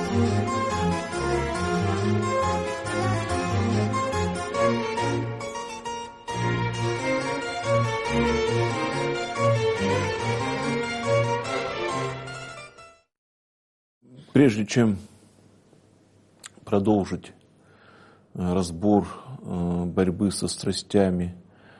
Прежде чем продолжить разбор борьбы со страстями,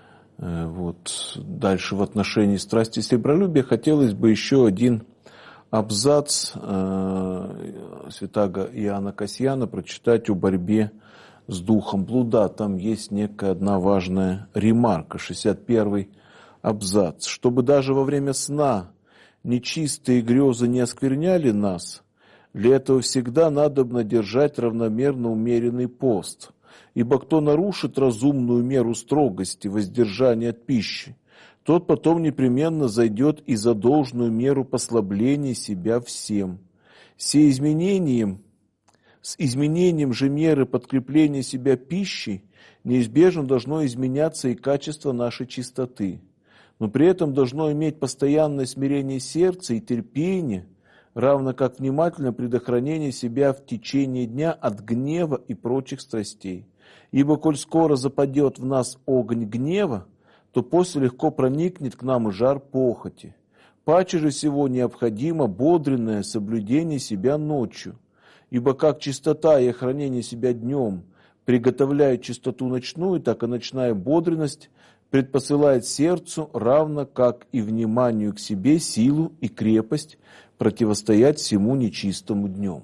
дальше в отношении страсти и сребролюбия, хотелось бы еще один абзац святаго Иоанна Кассиана прочитать о борьбе с духом блуда. Там есть некая одна важная ремарка, 61-й абзац. «Чтобы даже во время сна нечистые грезы не оскверняли нас, для этого всегда надобно держать равномерно умеренный пост. Ибо кто нарушит разумную меру строгости, воздержания от пищи, тот потом непременно зайдет и за должную меру послабления себя всем. С изменением же меры подкрепления себя пищей неизбежно должно изменяться и качество нашей чистоты. Но при этом должно иметь постоянное смирение сердца и терпение, равно как внимательное предохранение себя в течение дня от гнева и прочих страстей. Ибо, коль скоро западет в нас огонь гнева, то после легко проникнет к нам и жар похоти. Паче же всего необходимо бодренное соблюдение себя ночью, ибо как чистота и охранение себя днем приготовляют чистоту ночную, так и ночная бодренность предпосылает сердцу, равно как и вниманию к себе, силу и крепость противостоять всему нечистому днем».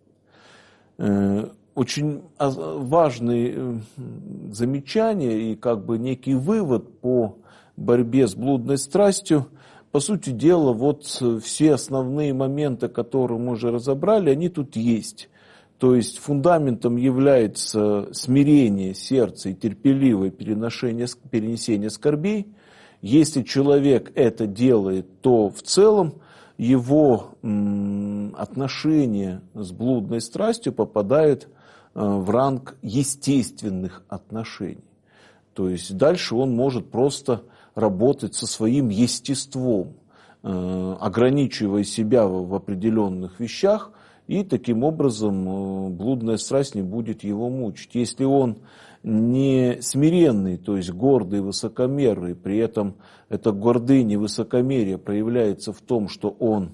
Очень важные замечания и некий вывод по борьбе с блудной страстью. По сути дела, все основные моменты, которые мы уже разобрали, они тут есть. То есть фундаментом является смирение сердца и терпеливое перенесение скорбей. Если человек это делает, то в целом его отношения с блудной страстью попадают в ранг естественных отношений. То есть дальше он может просто работать со своим естеством, ограничивая себя в определенных вещах, и таким образом блудная страсть не будет его мучить. Если он не смиренный, то есть гордый, высокомерный, при этом эта гордыня и высокомерие проявляется в том, что он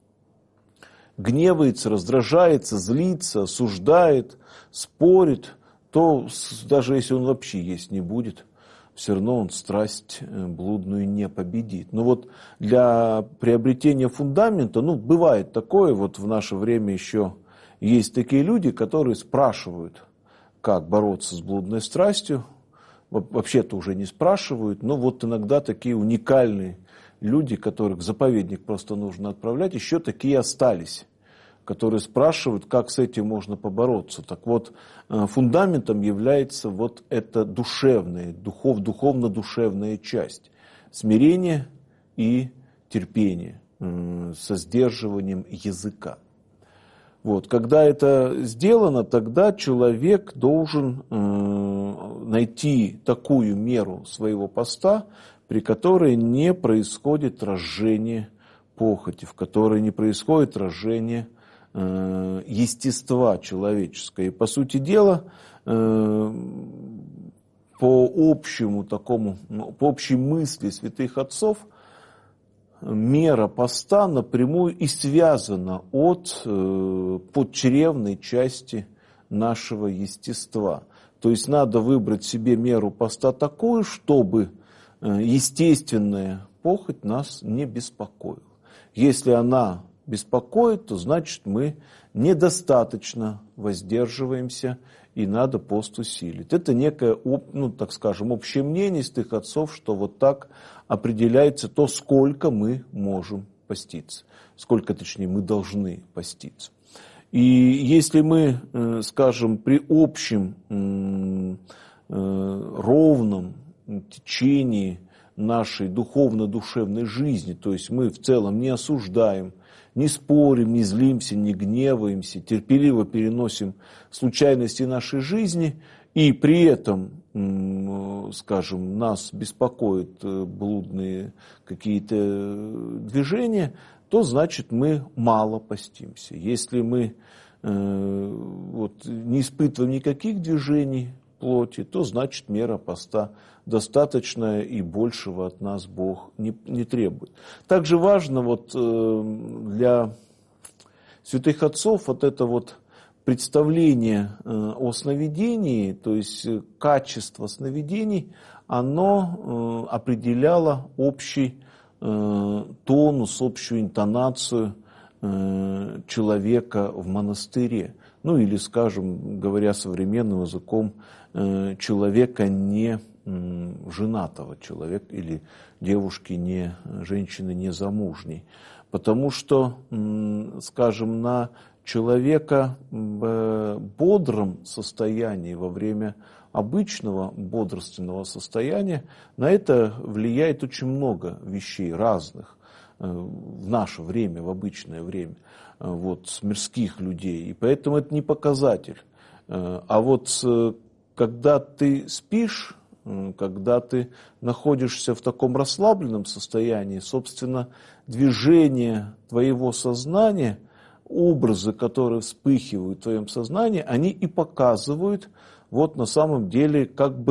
гневается, раздражается, злится, осуждает, спорит, то даже если он вообще есть не будет, все равно он страсть блудную не победит. Но для приобретения фундамента, бывает такое, в наше время еще есть такие люди, которые спрашивают, как бороться с блудной страстью. Вообще-то уже не спрашивают, но иногда такие уникальные люди, которых в заповедник просто нужно отправлять, еще такие остались, которые спрашивают, как с этим можно побороться. Так фундаментом является эта душевная, духовно-душевная часть. Смирение и терпение со сдерживанием языка. Когда это сделано, тогда человек должен найти такую меру своего поста, при которой не происходит разжение похоти, в которой не происходит разжение естества человеческого. И по сути дела, по общей мысли святых отцов, мера поста напрямую и связана от подчревной части нашего естества. То есть надо выбрать себе меру поста такую, чтобы естественная похоть нас не беспокоила. Если она беспокоит, то значит мы недостаточно воздерживаемся и надо пост усилить. Это некое, общее мнение святых отцов, что так определяется то, сколько мы можем поститься. Сколько, точнее, мы должны поститься. И если мы, при общем ровном течении нашей духовно-душевной жизни, то есть мы в целом не осуждаем, не спорим, не злимся, не гневаемся, терпеливо переносим случайности нашей жизни, и при этом, нас беспокоят блудные какие-то движения, то значит мы мало постимся. Если мы не испытываем никаких движений плоти, то значит мера поста достаточная и большего от нас Бог не требует. Также важно для святых отцов это представление о сновидении, то есть качество сновидений, оно определяло общий тонус, общую интонацию человека в монастыре. Или, скажем, говоря современным языком, человека не женатого, человека или девушки, женщины незамужней. Потому что, скажем, на человека в бодром состоянии, во время обычного бодрственного состояния, на это влияет очень много вещей разных в наше время, в обычное время, с мирских людей. И поэтому это не показатель. А когда ты спишь, когда ты находишься в таком расслабленном состоянии, собственно, движение твоего сознания, образы, которые вспыхивают в твоем сознании, они и показывают на самом деле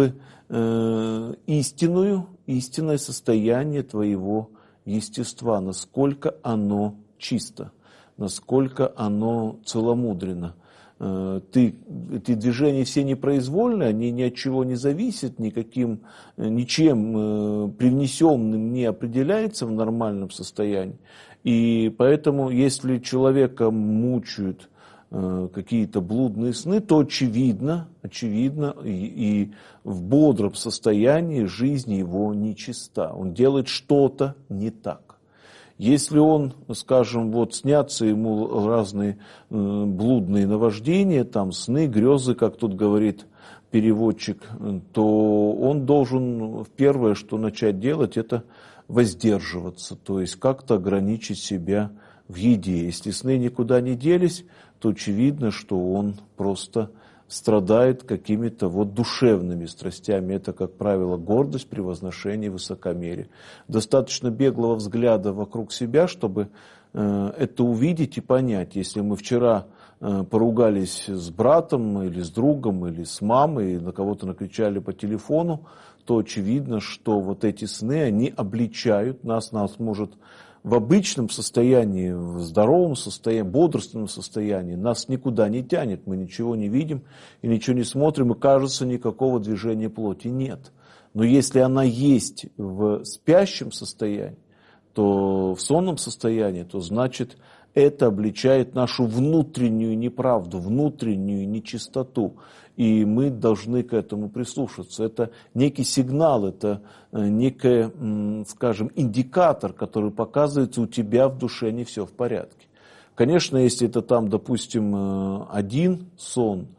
истинное состояние твоего естества, насколько оно чисто, насколько оно целомудренно. Эти движения все непроизвольны, они ни от чего не зависят, ничем привнесенным не определяется в нормальном состоянии. И поэтому, если человека мучают какие-то блудные сны, то очевидно, и в бодром состоянии жизнь его нечиста. Он делает что-то не так. Если он, скажем, снятся ему разные блудные наваждения, сны, грезы, как тут говорит переводчик, то он должен первое, что начать делать, это воздерживаться, то есть как-то ограничить себя в еде. Если сны никуда не делись, то очевидно, что он просто страдает какими-то душевными страстями. Это, как правило, гордость, превозношение, высокомерие. Достаточно беглого взгляда вокруг себя, чтобы это увидеть и понять. Если мы вчера поругались с братом или с другом, или с мамой, и на кого-то накричали по телефону, то очевидно, что эти сны, они обличают нас может в обычном состоянии, в здоровом состоянии, бодрственном состоянии нас никуда не тянет, мы ничего не видим и ничего не смотрим, и кажется, никакого движения плоти нет. Но если она есть в спящем состоянии, то в сонном состоянии, то значит это обличает нашу внутреннюю неправду, внутреннюю нечистоту. И мы должны к этому прислушаться. Это некий сигнал, это некий, скажем, индикатор, который показывает, у тебя в душе не все в порядке. Конечно, если это допустим, один сон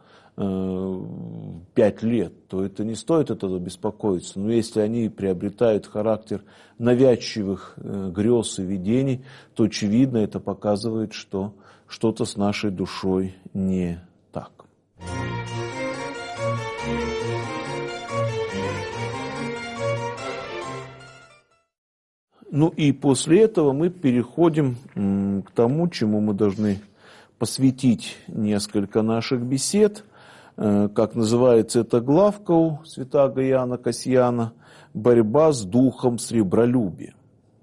5 лет, то это не стоит этого беспокоиться. Но если они приобретают характер навязчивых грез и видений, то очевидно это показывает, что что-то с нашей душой не так. И после этого мы переходим к тому, чему мы должны посвятить несколько наших бесед. Как называется эта главка у святаго Иоанна Касьяна, «Борьба с духом сребролюбия».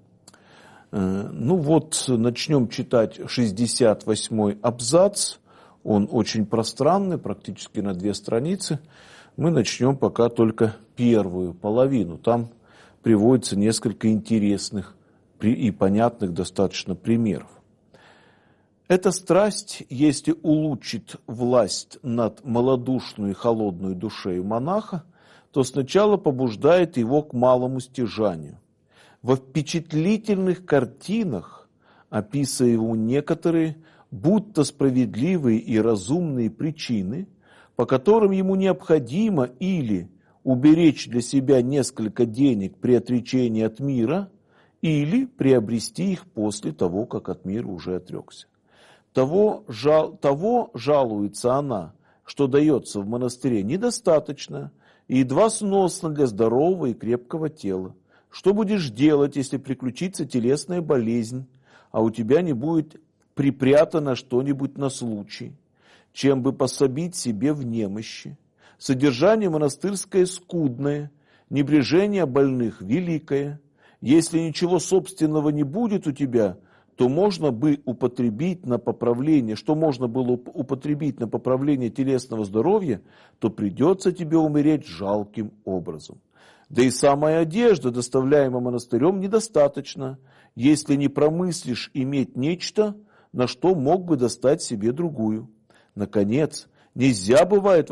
Начнем читать 68-й абзац. Он очень пространный, практически на 2 страницы. Мы начнем пока только первую половину. Там приводится несколько интересных и понятных достаточно примеров. Эта страсть, если улучшит власть над малодушной и холодной душею монаха, то сначала побуждает его к малому стяжанию. Во впечатлительных картинах, описывая ему некоторые, будто справедливые и разумные причины, по которым ему необходимо или уберечь для себя несколько денег при отречении от мира, или приобрести их после того, как от мира уже отрекся. Того жалуется она, что дается в монастыре, недостаточно и едва сносно для здорового и крепкого тела. Что будешь делать, если приключится телесная болезнь, а у тебя не будет припрятано что-нибудь на случай, чем бы пособить себе в немощи. Содержание монастырское скудное, небрежение больных великое. Если ничего собственного не будет у тебя, то можно бы употребить на поправление, что можно было употребить на поправление телесного здоровья, то придется тебе умереть жалким образом. Да и самая одежда, доставляемая монастырем, недостаточно, если не промыслишь иметь нечто, на что мог бы достать себе другую. Наконец, нельзя бывает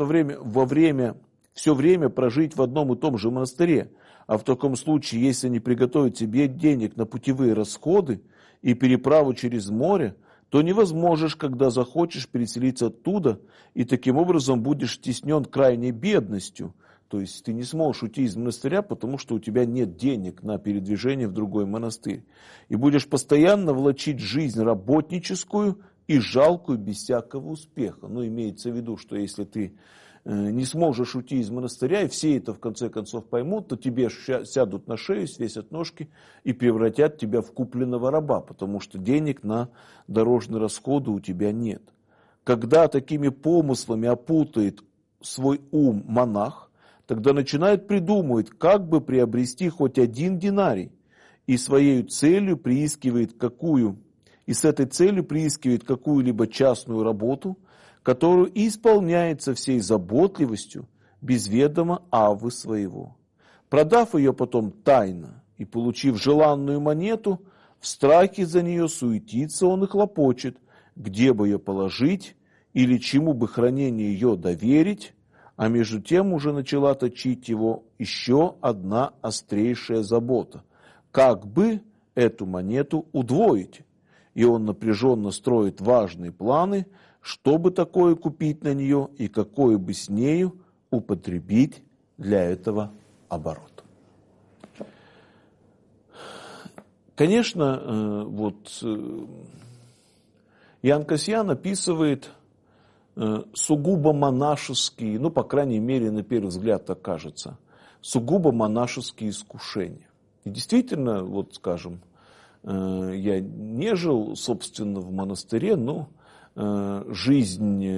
все время прожить в одном и том же монастыре, а в таком случае, если не приготовить себе денег на путевые расходы и переправу через море, то не возможешь, когда захочешь, переселиться оттуда, и таким образом будешь стеснен крайней бедностью. То есть ты не сможешь уйти из монастыря, потому что у тебя нет денег на передвижение в другой монастырь. И будешь постоянно влачить жизнь работническую и жалкую без всякого успеха. Но имеется в виду, что если ты не сможешь уйти из монастыря, и все это в конце концов поймут, то тебе сядут на шею, свесят ножки и превратят тебя в купленного раба, потому что денег на дорожные расходы у тебя нет. Когда такими помыслами опутает свой ум монах, тогда начинает придумывать, как бы приобрести хоть один динарий, и своей целью приискивает с этой целью приискивает какую-либо частную работу, которую и исполняется всей заботливостью, без ведома авы своего. Продав ее потом тайно и получив желанную монету, в страхе за нее суетится он и хлопочет, где бы ее положить или чему бы хранение ее доверить, а между тем уже начала точить его еще одна острейшая забота. Как бы эту монету удвоить? И он напряженно строит важные планы, чтобы такое купить на нее и какое бы с нею употребить для этого оборота. Конечно, Иоанн Кассиан описывает сугубо монашеские, по крайней мере, на первый взгляд так кажется, сугубо монашеские искушения. И действительно, скажем, я не жил, собственно, в монастыре, но жизнь,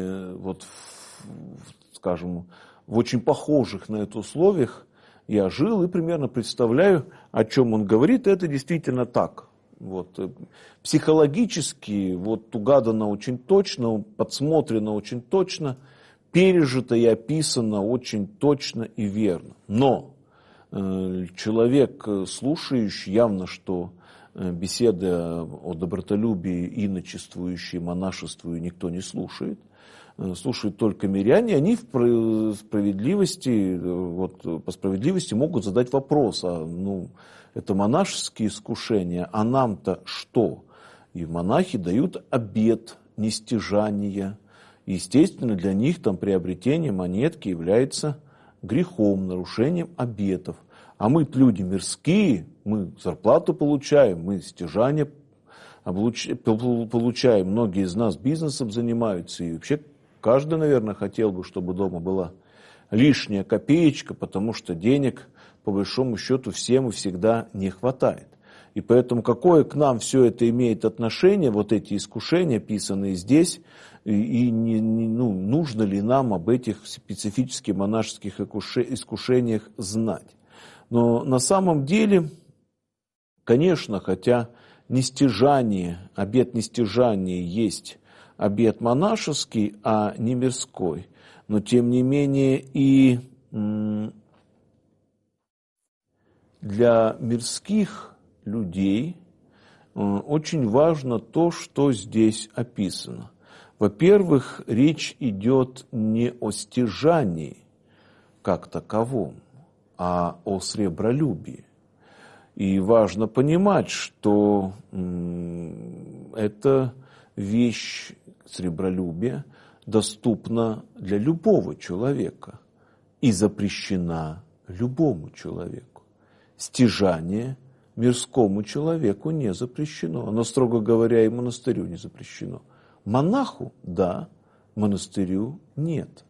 скажем, в очень похожих на это условиях я жил и примерно представляю, о чем он говорит. Это действительно так. Психологически угадано очень точно, подсмотрено очень точно, пережито и описано очень точно и верно. Но человек, слушающий, явно, что беседы о добротолюбии, иночествующей, монашествующей никто не слушает. Слушают только миряне, они по справедливости могут задать вопрос, это монашеские искушения, а нам-то что? И монахи дают обет нестяжания. Естественно, для них приобретение монетки является грехом, нарушением обетов. А мы люди мирские, мы зарплату получаем, мы стяжание получаем. Многие из нас бизнесом занимаются. И вообще каждый, наверное, хотел бы, чтобы дома была лишняя копеечка, потому что денег, по большому счету, всем и всегда не хватает. И поэтому какое к нам все это имеет отношение, эти искушения, описанные здесь, и нужно ли нам об этих специфических монашеских искушениях знать. Но на самом деле, конечно, хотя обет нестяжания есть обет монашеский, а не мирской, но тем не менее и для мирских людей очень важно то, что здесь описано. Во-первых, речь идет не о стяжании как таковом, а о сребролюбии. И важно понимать, что эта вещь сребролюбия доступна для любого человека и запрещена любому человеку. Стяжание мирскому человеку не запрещено. Оно, строго говоря, и монастырю не запрещено. Монаху – да, монастырю – нет.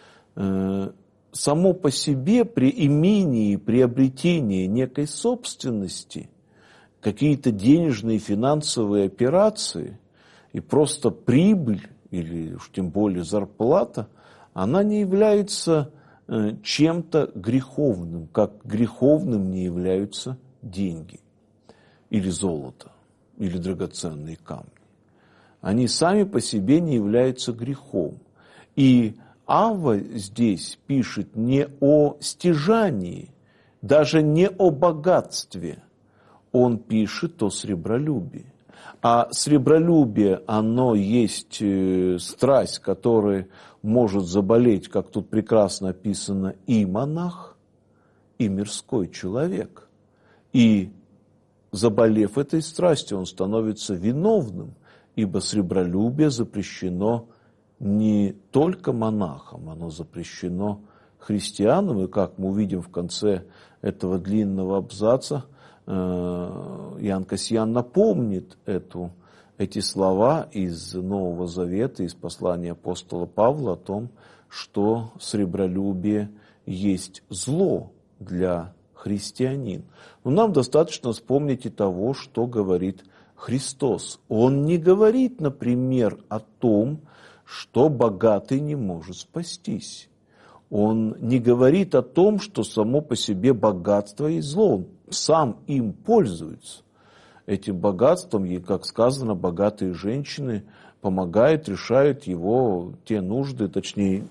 Само по себе при имении, приобретении некой собственности какие-то денежные финансовые операции и просто прибыль, или уж тем более зарплата, она не является чем-то греховным, как греховным не являются деньги или золото, или драгоценные камни. Они сами по себе не являются грехом. И Авва здесь пишет не о стяжании, даже не о богатстве. Он пишет о сребролюбии. А сребролюбие, оно есть страсть, которая может заболеть, как тут прекрасно описано, и монах, и мирской человек. И заболев этой страстью, он становится виновным, ибо сребролюбие запрещено не только монахам, оно запрещено христианам. И как мы увидим в конце этого длинного абзаца, Иоанн Кассиян напомнит эти слова из Нового Завета, из послания апостола Павла о том, что сребролюбие есть зло для христианин. Но нам достаточно вспомнить и того, что говорит Христос. Он не говорит, например, о том, что богатый не может спастись. Он не говорит о том, что само по себе богатство есть зло. Он сам им пользуется. Этим богатством, и, как сказано, богатые женщины помогают, решают его те нужды, точнее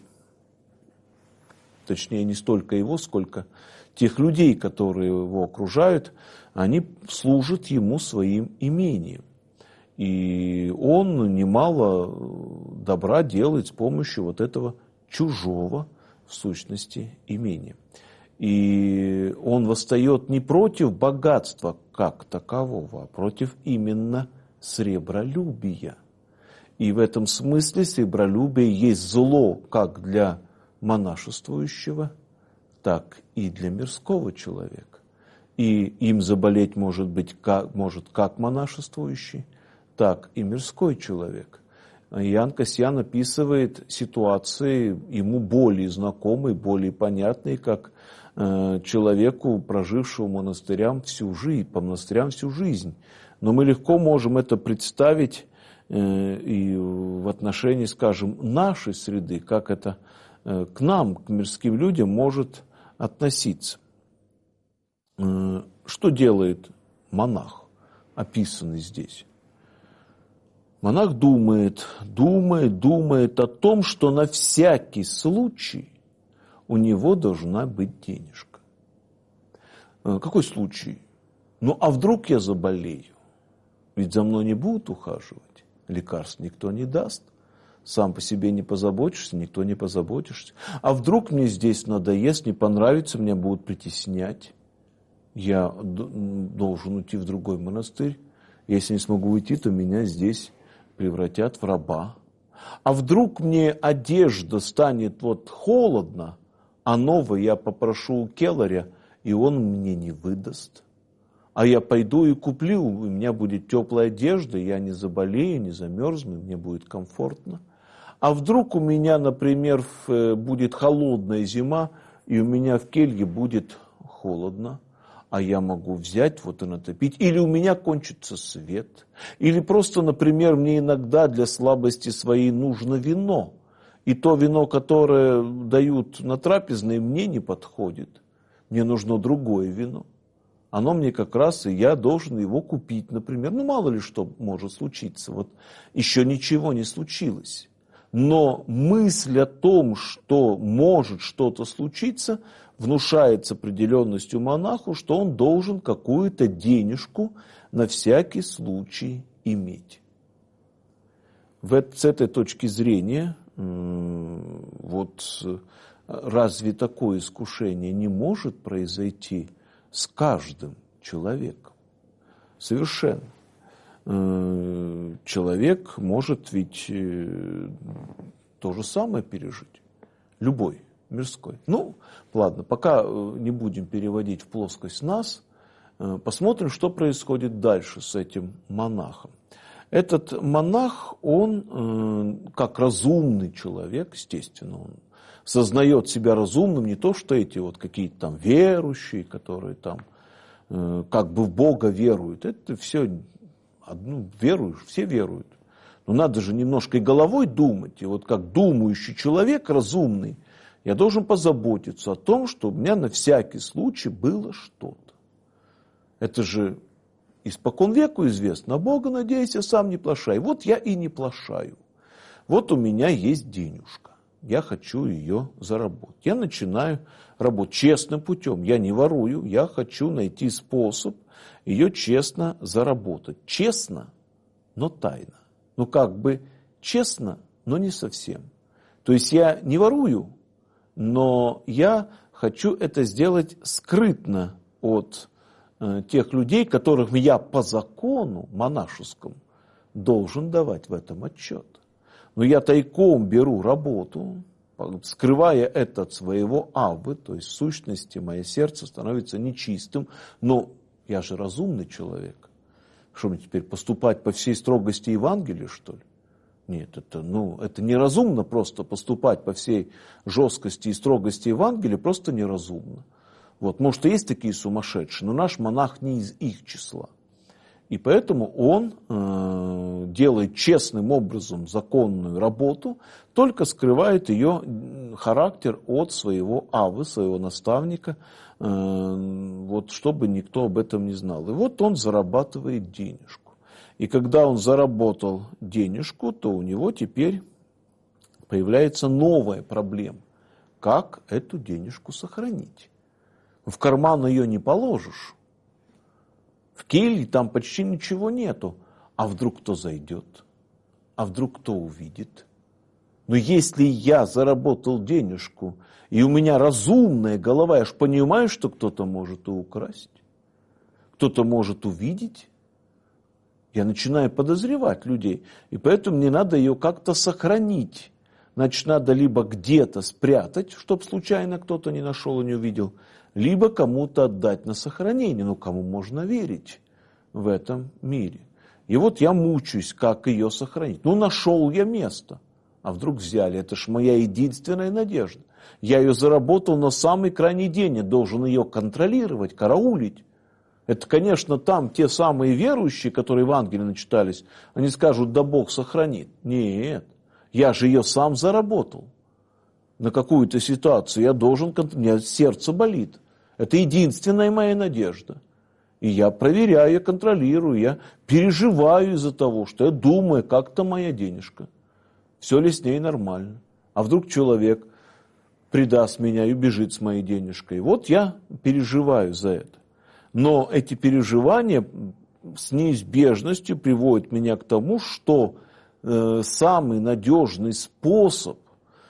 не столько его, сколько тех людей, которые его окружают, они служат ему своим имением. И он немало добра делает с помощью вот этого чужого, в сущности, имения. И он восстает не против богатства как такового, а против именно сребролюбия. И в этом смысле сребролюбие есть зло как для монашествующего, так и для мирского человека. И им заболеть может как монашествующий, так и мирской человек. Иоанн Кассиян описывает ситуации ему более знакомые, более понятные, как человеку, прожившему по монастырям всю жизнь. Но мы легко можем это представить и в отношении, скажем, нашей среды, как это к нам, к мирским людям, может относиться. Что делает монах, описанный здесь? Монах думает о том, что на всякий случай у него должна быть денежка. Какой случай? А вдруг я заболею? Ведь за мной не будут ухаживать, лекарств никто не даст. Сам по себе не позаботишься, никто не позаботишься. А вдруг мне здесь надоест, не понравится, меня будут притеснять. Я должен уйти в другой монастырь. Если не смогу уйти, то меня здесь превратят в раба. А вдруг мне одежда станет холодно, а новой я попрошу у келаря, и он мне не выдаст. А я пойду и куплю, у меня будет теплая одежда, я не заболею, не замерзну, мне будет комфортно. А вдруг у меня, например, будет холодная зима, и у меня в келье будет холодно, а я могу взять и натопить. Или у меня кончится свет. Или просто, например, мне иногда для слабости своей нужно вино. И то вино, которое дают на трапезной, мне не подходит. Мне нужно другое вино. Оно мне как раз, и я должен его купить, например. Мало ли что может случиться. Еще ничего не случилось. Но мысль о том, что может что-то случиться, внушает с определенностью монаху, что он должен какую-то денежку на всякий случай иметь. С этой точки зрения, разве такое искушение не может произойти с каждым человеком? Совершенно. Человек может ведь то же самое пережить. Любой, мирской. Ладно, пока не будем переводить в плоскость нас, посмотрим, что происходит дальше с этим монахом. Этот монах, он как разумный человек, естественно, он сознает себя разумным, не то, что эти какие-то там верующие, которые там как бы в Бога веруют. Это все, веруешь, все веруют. Но надо же немножко и головой думать. И вот как думающий человек, разумный, я должен позаботиться о том, что у меня на всякий случай было что-то. Это же испокон веку известно. На Бога надейся, сам не плашай. Вот я и не плашаю. Вот у меня есть денежка. Я хочу ее заработать. Я начинаю работать честным путем. Я не ворую. Я хочу найти способ ее честно заработать. Честно, но тайно. Ну как бы честно, но не совсем. То есть я не ворую, но я хочу это сделать скрытно от тех людей, которых я по закону монашескому должен давать в этом отчет. Но я тайком беру работу, скрывая это от своего авы, то есть в сущности мое сердце становится нечистым, но я же разумный человек. Что мне теперь, поступать по всей строгости Евангелия, что ли? Нет, это неразумно просто поступать по всей жесткости и строгости Евангелия, просто неразумно. Вот, может, и есть такие сумасшедшие, но наш монах не из их числа. И поэтому он делает честным образом законную работу, только скрывает ее характер от своего авы, своего наставника, вот, чтобы никто об этом не знал. И вот он зарабатывает денежку. И когда он заработал денежку, то у него теперь появляется новая проблема. Как эту денежку сохранить? В карман ее не положишь. В келье там почти ничего нету. А вдруг кто зайдет? А вдруг кто увидит? Но если я заработал денежку, и у меня разумная голова, я же понимаю, что кто-то может и украсть, кто-то может увидеть, я начинаю подозревать людей. И поэтому мне надо ее как-то сохранить. Значит, надо либо где-то спрятать, чтобы случайно кто-то не нашел и не увидел, либо кому-то отдать на сохранение. Ну, кому можно верить в этом мире? И вот я мучаюсь, как ее сохранить. Ну, нашел я место. А вдруг взяли? Это ж моя единственная надежда. Я ее заработал на самый крайний день. Я должен ее контролировать, караулить. Это, конечно, там те самые верующие, которые в Евангелии начитались, они скажут, да Бог сохранит. Нет, я же ее сам заработал. На какую-то ситуацию я должен контролировать. У меня сердце болит. Это единственная моя надежда. И я проверяю, я контролирую, я переживаю из-за того, что я думаю, как-то моя денежка. Все ли с ней нормально? А вдруг человек предаст меня и убежит с моей денежкой? Вот я переживаю за это. Но эти переживания с неизбежностью приводят меня к тому, что самый надежный способ,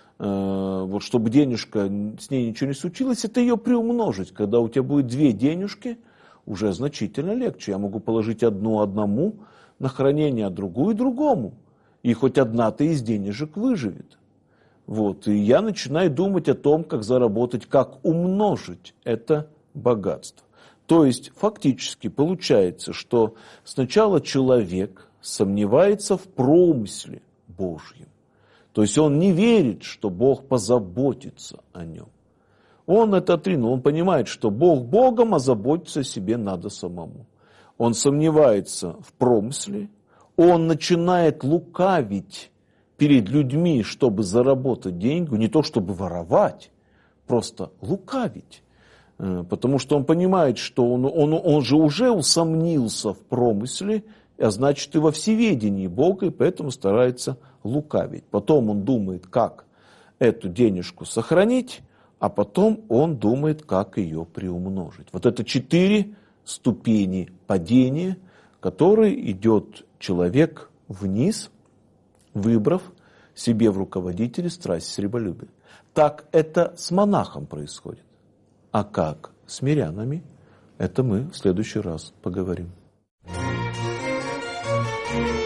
вот чтобы денежка, с ней ничего не случилось, это ее приумножить. Когда у тебя будет две денежки, уже значительно легче. Я могу положить одну одному на хранение, а другую другому. И хоть одна-то из денежек выживет. Вот. И я начинаю думать о том, как заработать, как умножить это богатство. То есть фактически получается, что сначала человек сомневается в промысле Божьем. То есть он не верит, что Бог позаботится о нем. Он это отринул, он понимает, что Бог Богом, а заботиться о себе надо самому. Он сомневается в промысле, он начинает лукавить перед людьми, чтобы заработать деньги, не то чтобы воровать, просто лукавить. Потому что он понимает, что он же уже усомнился в промысле, а значит и во всеведении Бога, и поэтому старается лукавить. Потом он думает, как эту денежку сохранить, а потом он думает, как ее приумножить. Вот это 4 ступени падения, которые идет человек вниз, выбрав себе в руководители страсть сребролюбия. Так это с монахом происходит. А как с мирянами, это мы в следующий раз поговорим.